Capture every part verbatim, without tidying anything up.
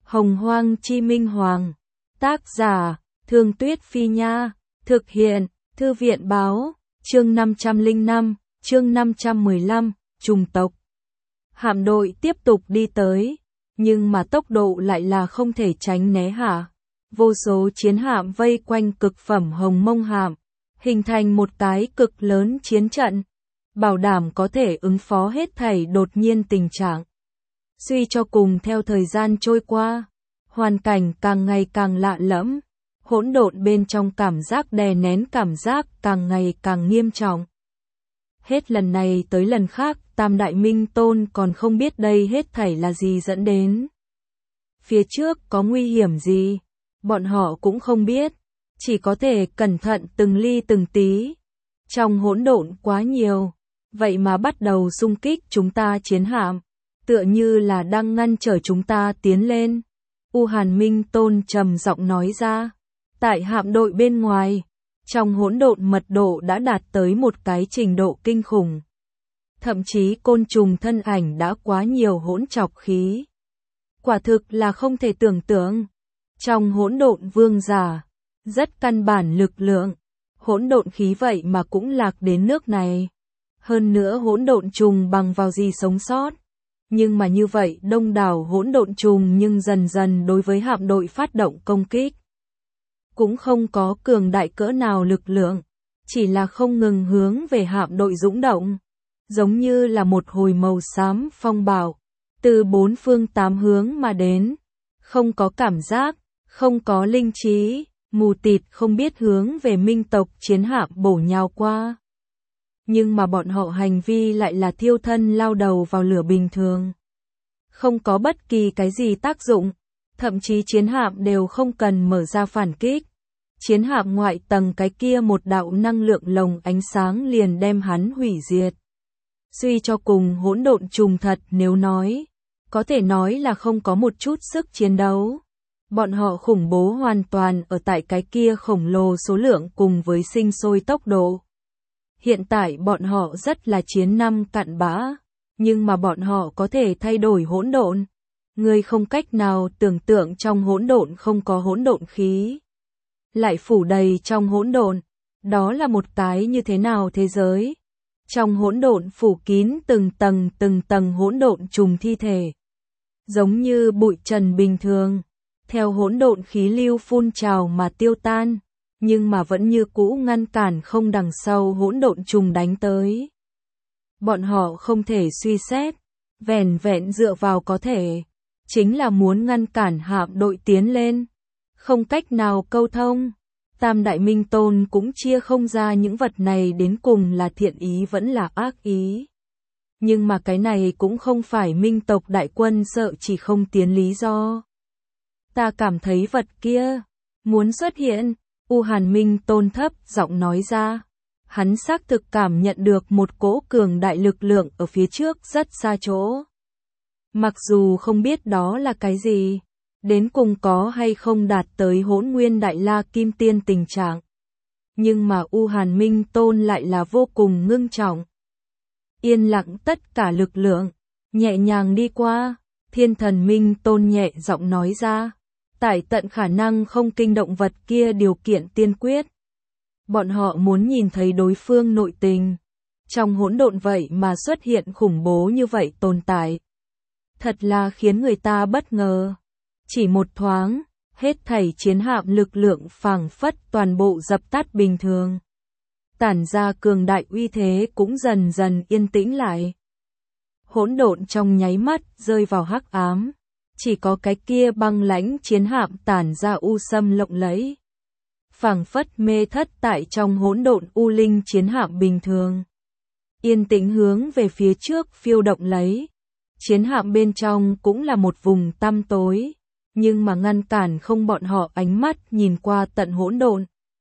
Hồng Hoang Chi Minh Hoàng. Tác giả, Thương Tuyết Phi Nha. Thực hiện, Thư viện Báo. Chương năm trăm lẻ năm, chương năm trăm mười lăm, trùng tộc. Hạm đội tiếp tục đi tới, nhưng mà tốc độ lại là không thể tránh né hả. Vô số chiến hạm vây quanh cực phẩm Hồng Mông hạm, hình thành một cái cực lớn chiến trận, bảo đảm có thể ứng phó hết thảy đột nhiên tình trạng. Suy cho cùng theo thời gian trôi qua, hoàn cảnh càng ngày càng lạ lẫm, hỗn độn bên trong cảm giác đè nén cảm giác càng ngày càng nghiêm trọng. Hết lần này tới lần khác, Tam Đại Minh Tôn còn không biết đây hết thảy là gì dẫn đến. Phía trước có nguy hiểm gì, bọn họ cũng không biết, chỉ có thể cẩn thận từng ly từng tí. Trong hỗn độn quá nhiều, vậy mà bắt đầu xung kích chúng ta chiến hạm, tựa như là đang ngăn trở chúng ta tiến lên. U Hàn Minh Tôn trầm giọng nói ra, tại hạm đội bên ngoài, trong hỗn độn mật độ đã đạt tới một cái trình độ kinh khủng. Thậm chí côn trùng thân ảnh đã quá nhiều hỗn trọc khí. Quả thực là không thể tưởng tượng. Trong hỗn độn vương giả, rất căn bản lực lượng, hỗn độn khí vậy mà cũng lạc đến nước này. Hơn nữa hỗn độn trùng bằng vào gì sống sót. Nhưng mà như vậy đông đảo hỗn độn trùng nhưng dần dần đối với hạm đội phát động công kích. Cũng không có cường đại cỡ nào lực lượng, chỉ là không ngừng hướng về hạm đội dũng động. Giống như là một hồi màu xám phong bạo, từ bốn phương tám hướng mà đến. Không có cảm giác, không có linh trí, mù tịt không biết hướng về minh tộc chiến hạm bổ nhào qua. Nhưng mà bọn họ hành vi lại là thiêu thân lao đầu vào lửa bình thường. Không có bất kỳ cái gì tác dụng, thậm chí chiến hạm đều không cần mở ra phản kích. Chiến hạm ngoại tầng cái kia một đạo năng lượng lồng ánh sáng liền đem hắn hủy diệt. Suy cho cùng hỗn độn trùng thật nếu nói, có thể nói là không có một chút sức chiến đấu. Bọn họ khủng bố hoàn toàn ở tại cái kia khổng lồ số lượng cùng với sinh sôi tốc độ. Hiện tại bọn họ rất là chiến năm cặn bã, nhưng mà bọn họ có thể thay đổi hỗn độn. Người không cách nào tưởng tượng trong hỗn độn không có hỗn độn khí, lại phủ đầy trong hỗn độn, đó là một cái như thế nào thế giới? Trong hỗn độn phủ kín từng tầng từng tầng hỗn độn trùng thi thể, giống như bụi trần bình thường, theo hỗn độn khí lưu phun trào mà tiêu tan, nhưng mà vẫn như cũ ngăn cản không đằng sau hỗn độn trùng đánh tới. Bọn họ không thể suy xét, vẻn vẹn dựa vào có thể, chính là muốn ngăn cản hạm đội tiến lên, không cách nào câu thông. Tam Đại Minh Tôn cũng chia không ra những vật này đến cùng là thiện ý vẫn là ác ý. Nhưng mà cái này cũng không phải Minh tộc đại quân sợ chỉ không tiến lý do. Ta cảm thấy vật kia muốn xuất hiện, U Hàn Minh Tôn thấp giọng nói ra. Hắn xác thực cảm nhận được một cỗ cường đại lực lượng ở phía trước rất xa chỗ. Mặc dù không biết đó là cái gì, đến cùng có hay không đạt tới hỗn nguyên đại la kim tiên tình trạng. Nhưng mà U Hàn Minh Tôn lại là vô cùng ngưng trọng. Yên lặng tất cả lực lượng, nhẹ nhàng đi qua, Thiên Thần Minh Tôn nhẹ giọng nói ra. Tại tận khả năng không kinh động vật kia điều kiện tiên quyết. Bọn họ muốn nhìn thấy đối phương nội tình. Trong hỗn độn vậy mà xuất hiện khủng bố như vậy tồn tại. Thật là khiến người ta bất ngờ. Chỉ một thoáng, hết thảy chiến hạm lực lượng phảng phất toàn bộ dập tắt bình thường. Tản ra cường đại uy thế cũng dần dần yên tĩnh lại. Hỗn độn trong nháy mắt rơi vào hắc ám. Chỉ có cái kia băng lãnh chiến hạm tản ra u sâm lộng lẫy. Phảng phất mê thất tại trong hỗn độn u linh chiến hạm bình thường. Yên tĩnh hướng về phía trước phiêu động lấy. Chiến hạm bên trong cũng là một vùng tăm tối, nhưng mà ngăn cản không bọn họ ánh mắt nhìn qua tận hỗn độn.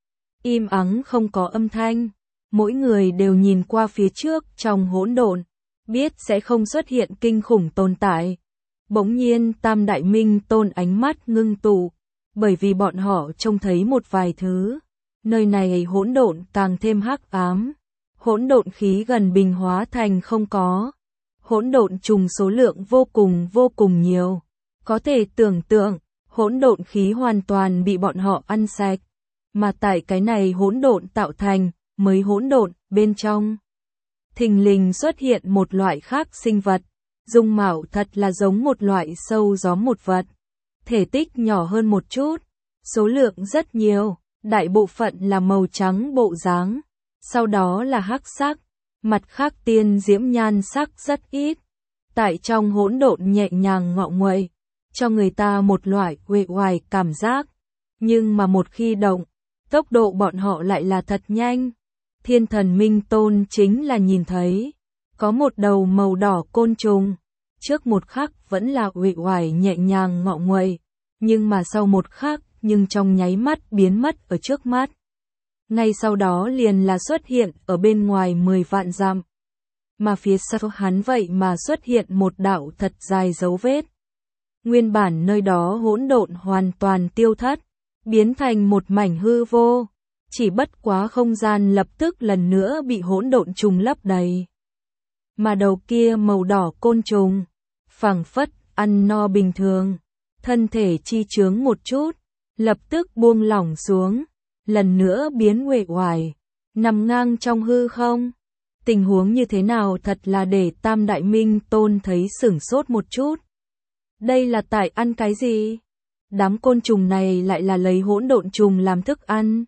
Im ắng không có âm thanh, mỗi người đều nhìn qua phía trước trong hỗn độn, biết sẽ không xuất hiện kinh khủng tồn tại. Bỗng nhiên Tam Đại Minh Tôn ánh mắt ngưng tụ, bởi vì bọn họ trông thấy một vài thứ. Nơi này hỗn độn càng thêm hắc ám, hỗn độn khí gần bình hóa thành không có. Hỗn độn trùng số lượng vô cùng vô cùng nhiều, Có thể tưởng tượng, hỗn độn khí hoàn toàn bị bọn họ ăn sạch, mà tại cái này hỗn độn tạo thành, mới hỗn độn, bên trong thình lình xuất hiện một loại khác sinh vật, dung mạo thật là giống một loại sâu gió một vật, thể tích nhỏ hơn một chút, số lượng rất nhiều, đại bộ phận là màu trắng bộ dáng, sau đó là hắc sắc, mặt khác tiên diễm nhan sắc rất ít, tại trong hỗn độn nhẹ nhàng ngọ nguậy, cho người ta một loại uể oải cảm giác, nhưng mà một khi động, tốc độ bọn họ lại là thật nhanh. Thiên Thần Minh Tôn chính là nhìn thấy, có một đầu màu đỏ côn trùng, trước một khắc vẫn là uể oải nhẹ nhàng ngọ nguậy, nhưng mà sau một khắc, nhưng trong nháy mắt biến mất ở trước mắt. Ngay sau đó liền là xuất hiện ở bên ngoài mười vạn dặm. Mà phía sau hắn vậy mà xuất hiện một đạo thật dài dấu vết. Nguyên bản nơi đó hỗn độn hoàn toàn tiêu thất, biến thành một mảnh hư vô. Chỉ bất quá không gian lập tức lần nữa bị hỗn độn trùng lấp đầy. Mà đầu kia màu đỏ côn trùng, phảng phất, ăn no bình thường, thân thể chi chướng một chút, lập tức buông lỏng xuống, lần nữa biến uể oải, nằm ngang trong hư không. Tình huống như thế nào thật là để Tam Đại Minh Tôn thấy sửng sốt một chút. Đây là tại ăn cái gì? Đám côn trùng này lại là lấy hỗn độn trùng làm thức ăn.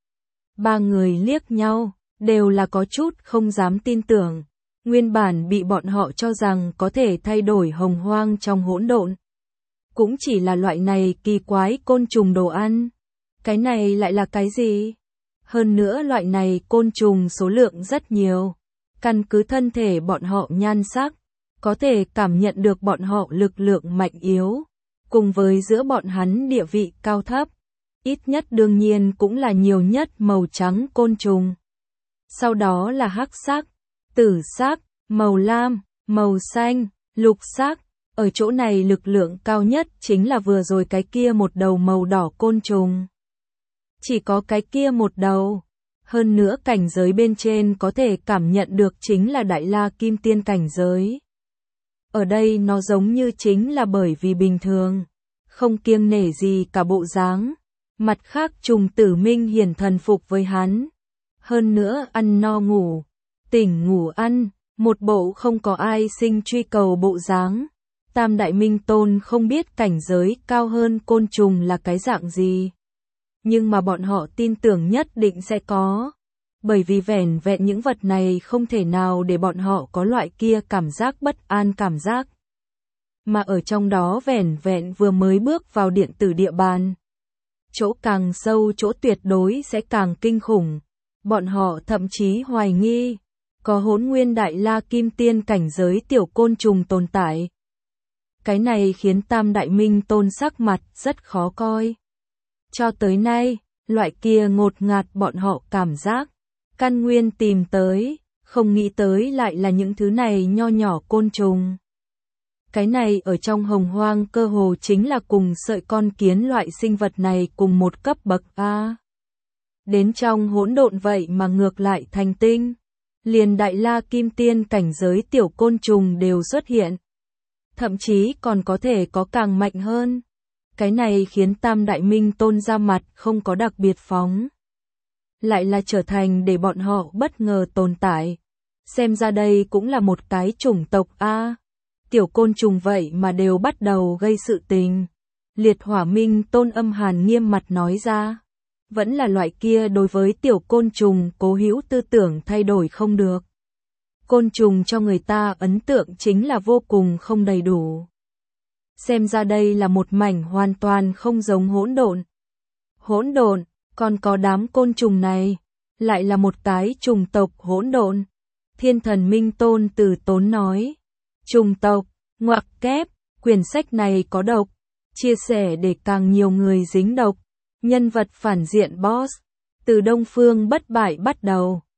Ba người liếc nhau, đều là có chút không dám tin tưởng. Nguyên bản bị bọn họ cho rằng có thể thay đổi hồng hoang trong hỗn độn. Cũng chỉ là loại này kỳ quái côn trùng đồ ăn. Cái này lại là cái gì? Hơn nữa loại này côn trùng số lượng rất nhiều. Căn cứ thân thể bọn họ nhan sắc, có thể cảm nhận được bọn họ lực lượng mạnh yếu, cùng với giữa bọn hắn địa vị cao thấp. Ít nhất đương nhiên cũng là nhiều nhất màu trắng côn trùng. Sau đó là hắc sắc, tử sắc, màu lam, màu xanh, lục sắc. Ở chỗ này lực lượng cao nhất chính là vừa rồi cái kia một đầu màu đỏ côn trùng. Chỉ có cái kia một đầu. Hơn nữa cảnh giới bên trên có thể cảm nhận được chính là Đại La Kim Tiên cảnh giới. Ở đây nó giống như chính là bởi vì bình thường, không kiêng nể gì cả bộ dáng. Mặt khác trùng tử minh hiển thần phục với hắn. Hơn nữa ăn no ngủ, tỉnh ngủ ăn, một bộ không có ai sinh truy cầu bộ dáng. Tam Đại Minh Tôn không biết cảnh giới cao hơn côn trùng là cái dạng gì. Nhưng mà bọn họ tin tưởng nhất định sẽ có. Bởi vì vẻn vẹn những vật này không thể nào để bọn họ có loại kia cảm giác bất an cảm giác. Mà ở trong đó vẻn vẹn vừa mới bước vào điện tử địa bàn. Chỗ càng sâu chỗ tuyệt đối sẽ càng kinh khủng. Bọn họ thậm chí hoài nghi, có hỗn nguyên Đại La Kim Tiên cảnh giới tiểu côn trùng tồn tại. Cái này khiến Tam Đại Minh Tôn sắc mặt rất khó coi. Cho tới nay, loại kia ngột ngạt bọn họ cảm giác, căn nguyên tìm tới, không nghĩ tới lại là những thứ này nho nhỏ côn trùng. Cái này ở trong hồng hoang cơ hồ chính là cùng sợi con kiến loại sinh vật này cùng một cấp bậc A. Đến trong hỗn độn vậy mà ngược lại thành tinh, liền Đại La Kim Tiên cảnh giới tiểu côn trùng đều xuất hiện. Thậm chí còn có thể có càng mạnh hơn. Cái này khiến Tam Đại Minh Tôn ra mặt không có đặc biệt phóng. Lại là trở thành để bọn họ bất ngờ tồn tại. Xem ra đây cũng là một cái chủng tộc A. Tiểu côn trùng vậy mà đều bắt đầu gây sự tình. Liệt Hỏa Minh Tôn âm hàn nghiêm mặt nói ra. Vẫn là loại kia đối với tiểu côn trùng cố hữu tư tưởng thay đổi không được. Côn trùng cho người ta ấn tượng chính là vô cùng không đầy đủ. Xem ra đây là một mảnh hoàn toàn không giống hỗn độn. Hỗn độn, còn có đám côn trùng này, lại là một cái trùng tộc hỗn độn. Thiên Thần Minh Tôn từ tốn nói. Trùng tộc, ngoặc kép, quyển sách này có độc. Chia sẻ để càng nhiều người dính độc. Nhân vật phản diện boss. Từ Đông Phương bất bại bắt đầu.